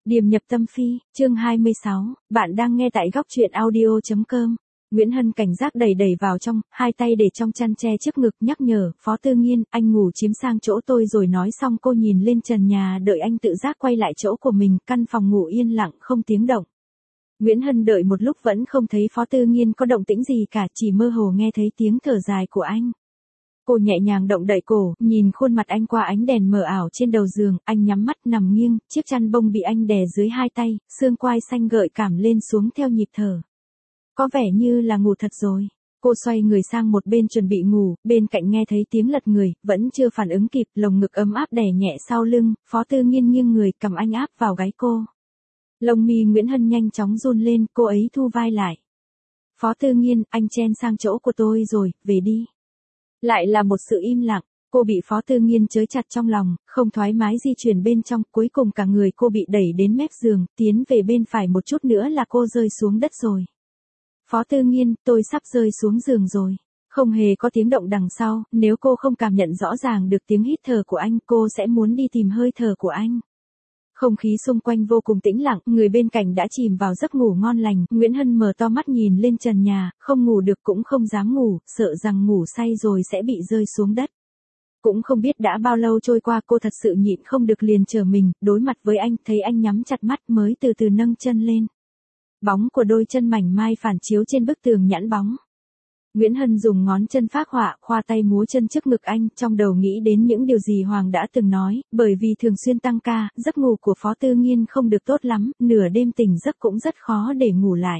Điềm nhập tâm phi, chương 26, bạn đang nghe tại góc truyện audio.com. Nguyễn Hân cảnh giác đẩy vào trong, hai tay để trong chăn che trước ngực nhắc nhở, Phó Tư Nghiên, anh ngủ chiếm sang chỗ tôi rồi. Nói xong cô nhìn lên trần nhà đợi anh tự giác quay lại chỗ của mình, căn phòng ngủ yên lặng không tiếng động. Nguyễn Hân đợi một lúc vẫn không thấy Phó Tư Nghiên có động tĩnh gì cả, chỉ mơ hồ nghe thấy tiếng thở dài của anh. Cô nhẹ nhàng động đậy cổ, nhìn khuôn mặt anh qua ánh đèn mờ ảo trên đầu giường, anh nhắm mắt nằm nghiêng, chiếc chăn bông bị anh đè dưới hai tay, xương quai xanh gợi cảm lên xuống theo nhịp thở. Có vẻ như là ngủ thật rồi. Cô xoay người sang một bên chuẩn bị ngủ, bên cạnh nghe thấy tiếng lật người, vẫn chưa phản ứng kịp, lồng ngực ấm áp đè nhẹ sau lưng, Phó Tư Nghiên nghiêng người cầm anh áp vào gáy cô. Lông mi Nguyễn Hân nhanh chóng run lên, cô ấy thu vai lại. Phó Tư Nghiên, anh chen sang chỗ của tôi rồi, về đi. Lại là một sự im lặng, cô bị Phó Tư Nghiên trới chặt trong lòng, không thoải mái di chuyển bên trong, cuối cùng cả người cô bị đẩy đến mép giường, tiến về bên phải một chút nữa là cô rơi xuống đất rồi. Phó Tư Nghiên, tôi sắp rơi xuống giường rồi. Không hề có tiếng động đằng sau, nếu cô không cảm nhận rõ ràng được tiếng hít thở của anh, cô sẽ muốn đi tìm hơi thở của anh. Không khí xung quanh vô cùng tĩnh lặng, người bên cạnh đã chìm vào giấc ngủ ngon lành, Nguyễn Hân mở to mắt nhìn lên trần nhà, không ngủ được cũng không dám ngủ, sợ rằng ngủ say rồi sẽ bị rơi xuống đất. Cũng không biết đã bao lâu trôi qua, cô thật sự nhịn không được liền trở mình, đối mặt với anh, thấy anh nhắm chặt mắt mới từ từ nâng chân lên. Bóng của đôi chân mảnh mai phản chiếu trên bức tường nhẵn bóng. Nguyễn Hân dùng ngón chân phác họa, khoa tay múa chân trước ngực anh, trong đầu nghĩ đến những điều gì Hoàng đã từng nói, bởi vì thường xuyên tăng ca, giấc ngủ của Phó Tư Nghiên không được tốt lắm, nửa đêm tỉnh giấc cũng rất khó để ngủ lại.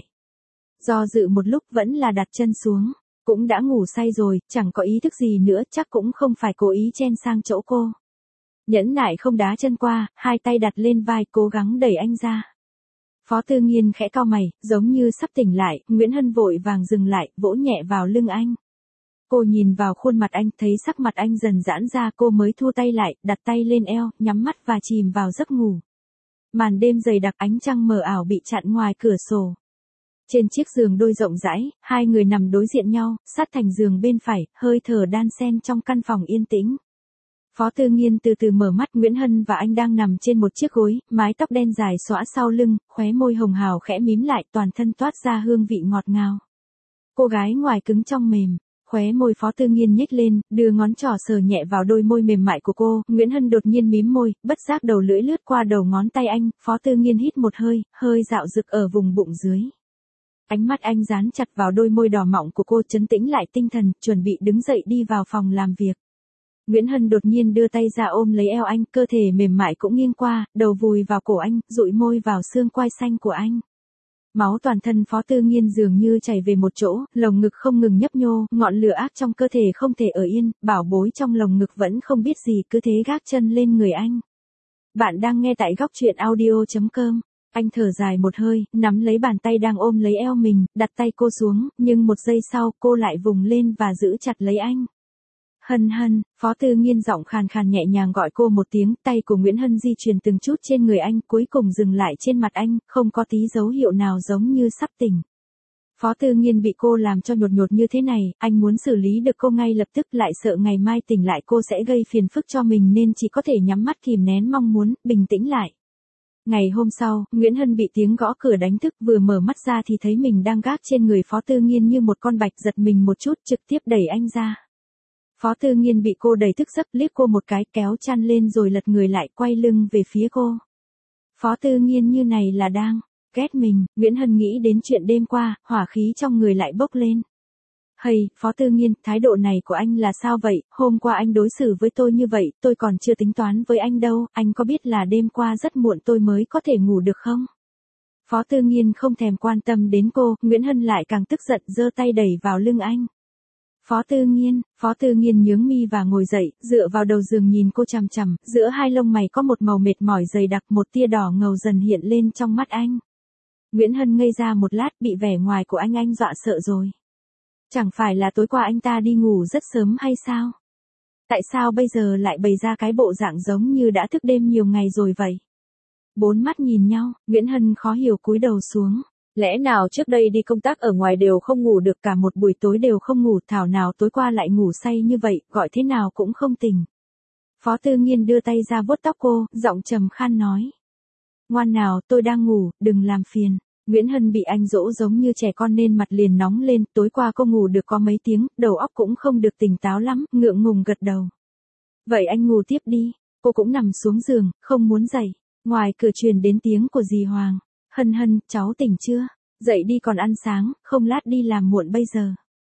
Do dự một lúc vẫn là đặt chân xuống, cũng đã ngủ say rồi, chẳng có ý thức gì nữa, chắc cũng không phải cố ý chen sang chỗ cô. Nhẫn nại không đá chân qua, hai tay đặt lên vai, cố gắng đẩy anh ra. Phó Tư Nghiên khẽ cau mày, giống như sắp tỉnh lại, Nguyễn Hân vội vàng dừng lại, vỗ nhẹ vào lưng anh. Cô nhìn vào khuôn mặt anh, thấy sắc mặt anh dần giãn ra, cô mới thu tay lại, đặt tay lên eo, nhắm mắt và chìm vào giấc ngủ. Màn đêm dày đặc, ánh trăng mờ ảo bị chặn ngoài cửa sổ. Trên chiếc giường đôi rộng rãi, hai người nằm đối diện nhau, sát thành giường bên phải, hơi thở đan xen trong căn phòng yên tĩnh. Phó Tư Nghiên từ từ mở mắt, Nguyễn Hân và anh đang nằm trên một chiếc gối, mái tóc đen dài xõa sau lưng, khóe môi hồng hào khẽ mím lại, toàn thân toát ra hương vị ngọt ngào. Cô gái ngoài cứng trong mềm, khóe môi Phó Tư Nghiên nhếch lên, đưa ngón trỏ sờ nhẹ vào đôi môi mềm mại của cô, Nguyễn Hân đột nhiên mím môi, bất giác đầu lưỡi lướt qua đầu ngón tay anh, Phó Tư Nghiên hít một hơi, hơi dạo dực ở vùng bụng dưới. Ánh mắt anh dán chặt vào đôi môi đỏ mọng của cô, trấn tĩnh lại tinh thần, chuẩn bị đứng dậy đi vào phòng làm việc. Nguyễn Hân đột nhiên đưa tay ra ôm lấy eo anh, cơ thể mềm mại cũng nghiêng qua, đầu vùi vào cổ anh, dụi môi vào xương quai xanh của anh. Máu toàn thân Phó Tư Nghiên dường như chảy về một chỗ, lồng ngực không ngừng nhấp nhô, ngọn lửa ác trong cơ thể không thể ở yên, bảo bối trong lồng ngực vẫn không biết gì, cứ thế gác chân lên người anh. Bạn đang nghe tại góc truyện audio.com. Anh thở dài một hơi, nắm lấy bàn tay đang ôm lấy eo mình, đặt tay cô xuống, nhưng một giây sau, cô lại vùng lên và giữ chặt lấy anh. Hân Hân, Phó Tư Nghiên giọng khàn khàn nhẹ nhàng gọi cô một tiếng, tay của Nguyễn Hân di chuyển từng chút trên người anh, cuối cùng dừng lại trên mặt anh, không có tí dấu hiệu nào giống như sắp tỉnh. Phó Tư Nghiên bị cô làm cho nhột nhột như thế này, anh muốn xử lý được cô ngay lập tức, lại sợ ngày mai tỉnh lại cô sẽ gây phiền phức cho mình nên chỉ có thể nhắm mắt kìm nén mong muốn, bình tĩnh lại. Ngày hôm sau, Nguyễn Hân bị tiếng gõ cửa đánh thức, vừa mở mắt ra thì thấy mình đang gác trên người Phó Tư Nghiên như một con bạch, giật mình một chút, trực tiếp đẩy anh ra. Phó Tư Nghiên bị cô đẩy thức giấc, liếc cô một cái, kéo chăn lên rồi lật người lại, quay lưng về phía cô. Phó Tư Nghiên như này là đang ghét mình, Nguyễn Hân nghĩ đến chuyện đêm qua, hỏa khí trong người lại bốc lên. Hay, Phó Tư Nghiên, thái độ này của anh là sao vậy, hôm qua anh đối xử với tôi như vậy, tôi còn chưa tính toán với anh đâu, anh có biết là đêm qua rất muộn tôi mới có thể ngủ được không? Phó Tư Nghiên không thèm quan tâm đến cô, Nguyễn Hân lại càng tức giận, giơ tay đẩy vào lưng anh. Phó Tư Nghiên nhướng mi và ngồi dậy, dựa vào đầu giường nhìn cô chằm chằm, giữa hai lông mày có một màu mệt mỏi dày đặc, một tia đỏ ngầu dần hiện lên trong mắt anh. Nguyễn Hân ngây ra một lát, bị vẻ ngoài của anh dọa sợ rồi. Chẳng phải là tối qua anh ta đi ngủ rất sớm hay sao? Tại sao bây giờ lại bày ra cái bộ dạng giống như đã thức đêm nhiều ngày rồi vậy? Bốn mắt nhìn nhau, Nguyễn Hân khó hiểu cúi đầu xuống. Lẽ nào trước đây đi công tác ở ngoài đều không ngủ được, cả một buổi tối đều không ngủ, thảo nào tối qua lại ngủ say như vậy, gọi thế nào cũng không tỉnh. Phó Tư Nghiên đưa tay ra vuốt tóc cô, giọng trầm khan nói. Ngoan nào, tôi đang ngủ, đừng làm phiền. Nguyễn Hân bị anh dỗ giống như trẻ con nên mặt liền nóng lên, tối qua cô ngủ được có mấy tiếng, đầu óc cũng không được tỉnh táo lắm, ngượng ngùng gật đầu. Vậy anh ngủ tiếp đi, cô cũng nằm xuống giường, không muốn dậy. Ngoài cửa truyền đến tiếng của dì Hoàng. Hân Hân, cháu tỉnh chưa? Dậy đi còn ăn sáng, không lát đi làm muộn bây giờ.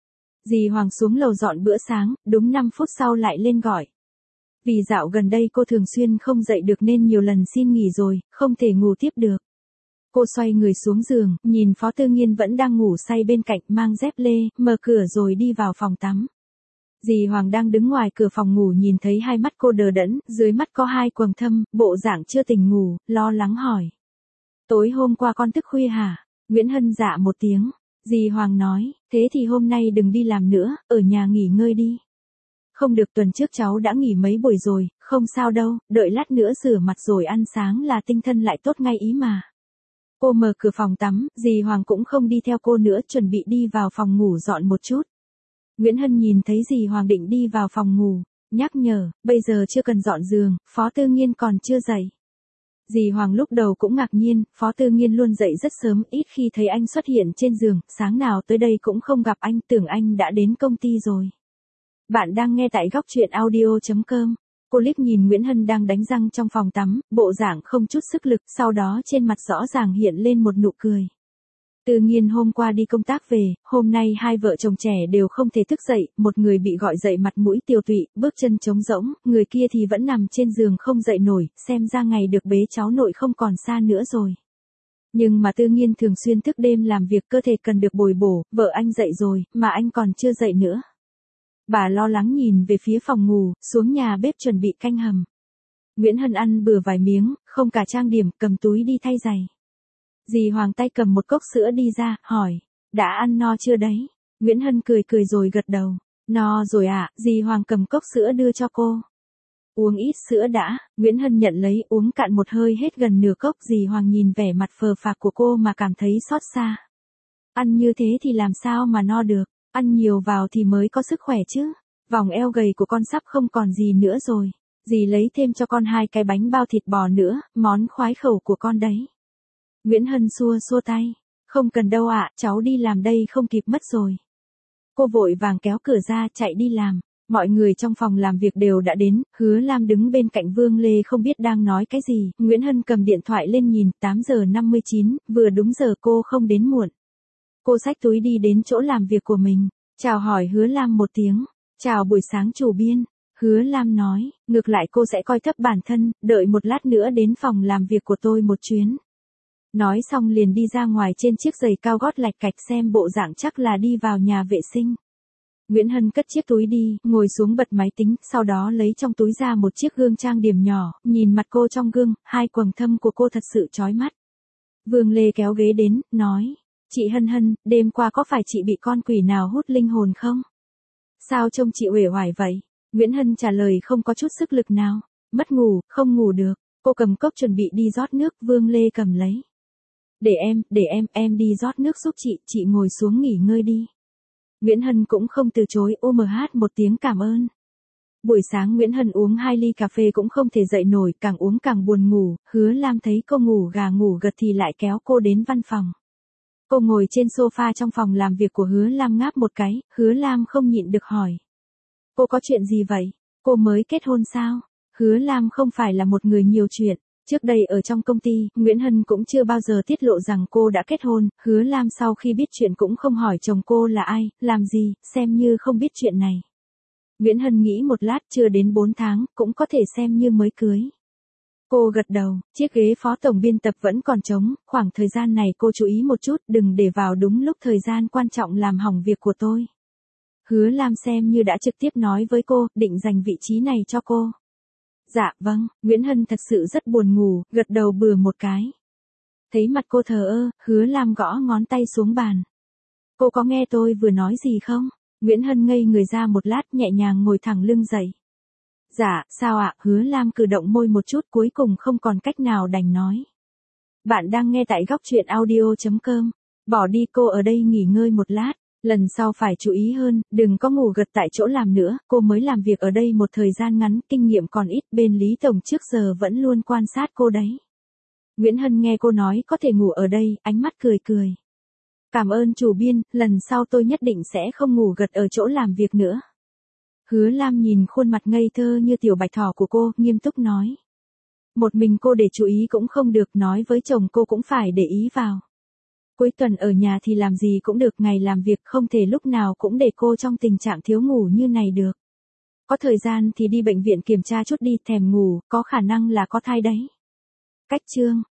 Dì Hoàng xuống lầu dọn bữa sáng, đúng 5 phút sau lại lên gọi. Vì dạo gần đây cô thường xuyên không dậy được nên nhiều lần xin nghỉ rồi, không thể ngủ tiếp được. Cô xoay người xuống giường, nhìn Phó Tư Nghiên vẫn đang ngủ say bên cạnh, mang dép lê, mở cửa rồi đi vào phòng tắm. Dì Hoàng đang đứng ngoài cửa phòng ngủ nhìn thấy hai mắt cô đờ đẫn, dưới mắt có hai quầng thâm, bộ dạng chưa tỉnh ngủ, lo lắng hỏi. Tối hôm qua con thức khuya hả? Nguyễn Hân dạ một tiếng. Dì Hoàng nói, thế thì hôm nay đừng đi làm nữa, ở nhà nghỉ ngơi đi. Không được, tuần trước cháu đã nghỉ mấy buổi rồi, không sao đâu, đợi lát nữa rửa mặt rồi ăn sáng là tinh thần lại tốt ngay ý mà. Cô mở cửa phòng tắm, dì Hoàng cũng không đi theo cô nữa, chuẩn bị đi vào phòng ngủ dọn một chút. Nguyễn Hân nhìn thấy dì Hoàng định đi vào phòng ngủ, nhắc nhở, bây giờ chưa cần dọn giường, Phó Tư Nghiên còn chưa dậy. Dì Hoàng lúc đầu cũng ngạc nhiên, Phó Tư Nghiên luôn dậy rất sớm, ít khi thấy anh xuất hiện trên giường, sáng nào tới đây cũng không gặp anh, tưởng anh đã đến công ty rồi. Bạn đang nghe tại góc truyện audio.com. Cô liếc nhìn Nguyễn Hân đang đánh răng trong phòng tắm, bộ dạng không chút sức lực, sau đó trên mặt rõ ràng hiện lên một nụ cười. Tư Nghiên hôm qua đi công tác về, hôm nay hai vợ chồng trẻ đều không thể thức dậy, một người bị gọi dậy mặt mũi tiều tụy, bước chân trống rỗng, người kia thì vẫn nằm trên giường không dậy nổi, xem ra ngày được bế cháu nội không còn xa nữa rồi. Nhưng mà Tư Nghiên thường xuyên thức đêm làm việc, cơ thể cần được bồi bổ, vợ anh dậy rồi, mà anh còn chưa dậy nữa. Bà lo lắng nhìn về phía phòng ngủ, xuống nhà bếp chuẩn bị canh hầm. Nguyễn Hân ăn bừa vài miếng, không cả trang điểm, cầm túi đi thay giày. Dì Hoàng tay cầm một cốc sữa đi ra, hỏi, đã ăn no chưa đấy? Nguyễn Hân cười cười rồi gật đầu. No rồi ạ, dì Hoàng cầm cốc sữa đưa cho cô. Uống ít sữa đã, Nguyễn Hân nhận lấy, uống cạn một hơi hết gần nửa cốc. Dì Hoàng nhìn vẻ mặt phờ phạc của cô mà cảm thấy xót xa. Ăn như thế thì làm sao mà no được, ăn nhiều vào thì mới có sức khỏe chứ. Vòng eo gầy của con sắp không còn gì nữa rồi. Dì lấy thêm cho con 2 cái bánh bao thịt bò nữa, món khoái khẩu của con đấy. Nguyễn Hân xua xua tay. Không cần đâu ạ, cháu đi làm đây không kịp mất rồi. Cô vội vàng kéo cửa ra chạy đi làm. Mọi người trong phòng làm việc đều đã đến, Hứa Lam đứng bên cạnh Vương Lê không biết đang nói cái gì. Nguyễn Hân cầm điện thoại lên nhìn, 8 giờ 59, vừa đúng giờ cô không đến muộn. Cô xách túi đi đến chỗ làm việc của mình. Chào hỏi Hứa Lam một tiếng. Chào buổi sáng chủ biên. Hứa Lam nói, ngược lại cô sẽ coi thấp bản thân, đợi một lát nữa đến phòng làm việc của tôi một chuyến. Nói xong liền đi ra ngoài trên chiếc giày cao gót lạch cạch, xem bộ dạng chắc là đi vào nhà vệ sinh. Nguyễn Hân cất chiếc túi đi, ngồi xuống bật máy tính, sau đó lấy trong túi ra một chiếc gương trang điểm nhỏ, nhìn mặt cô trong gương, hai quầng thâm của cô thật sự chói mắt. Vương Lê kéo ghế đến, nói, chị Hân Hân, đêm qua có phải chị bị con quỷ nào hút linh hồn không? Sao trông chị uể oải vậy? Nguyễn Hân trả lời không có chút sức lực nào. Mất ngủ, không ngủ được. Cô cầm cốc chuẩn bị đi rót nước, Vương Lê cầm lấy. Để em đi rót nước giúp chị ngồi xuống nghỉ ngơi đi. Nguyễn Hân cũng không từ chối, một tiếng cảm ơn. Buổi sáng Nguyễn Hân uống 2 ly cà phê cũng không thể dậy nổi, càng uống càng buồn ngủ. Hứa Lam thấy cô ngủ gà ngủ gật thì lại kéo cô đến văn phòng. Cô ngồi trên sofa trong phòng làm việc của Hứa Lam ngáp một cái, Hứa Lam không nhịn được hỏi. Cô có chuyện gì vậy? Cô mới kết hôn sao? Hứa Lam không phải là một người nhiều chuyện. Trước đây ở trong công ty, Nguyễn Hân cũng chưa bao giờ tiết lộ rằng cô đã kết hôn. Hứa Lam sau khi biết chuyện cũng không hỏi chồng cô là ai, làm gì, xem như không biết chuyện này. Nguyễn Hân nghĩ một lát, chưa đến 4 tháng, cũng có thể xem như mới cưới. Cô gật đầu, chiếc ghế phó tổng biên tập vẫn còn trống, khoảng thời gian này cô chú ý một chút, đừng để vào đúng lúc thời gian quan trọng làm hỏng việc của tôi. Hứa Lam xem như đã trực tiếp nói với cô, định dành vị trí này cho cô. Dạ vâng, Nguyễn Hân thật sự rất buồn ngủ, gật đầu bừa một cái. Thấy mặt cô thờ ơ, Hứa Lam gõ ngón tay xuống bàn. Cô có nghe tôi vừa nói gì không? Nguyễn Hân ngây người ra một lát, nhẹ nhàng ngồi thẳng lưng dậy. Dạ, sao ạ? Hứa Lam cử động môi một chút, cuối cùng không còn cách nào đành nói. Bạn đang nghe tại góc truyện audio.com. Bỏ đi, cô ở đây nghỉ ngơi một lát. Lần sau phải chú ý hơn, đừng có ngủ gật tại chỗ làm nữa, cô mới làm việc ở đây một thời gian ngắn, kinh nghiệm còn ít, bên Lý Tổng trước giờ vẫn luôn quan sát cô đấy. Nguyễn Hân nghe cô nói có thể ngủ ở đây, ánh mắt cười cười. Cảm ơn chủ biên, lần sau tôi nhất định sẽ không ngủ gật ở chỗ làm việc nữa. Hứa Lam nhìn khuôn mặt ngây thơ như tiểu bạch thỏ của cô, nghiêm túc nói. Một mình cô để chú ý cũng không được, nói với chồng cô cũng phải để ý vào. Cuối tuần ở nhà thì làm gì cũng được, ngày làm việc không thể lúc nào cũng để cô trong tình trạng thiếu ngủ như này được. Có thời gian thì đi bệnh viện kiểm tra chút đi, thèm ngủ, có khả năng là có thai đấy. Cách chương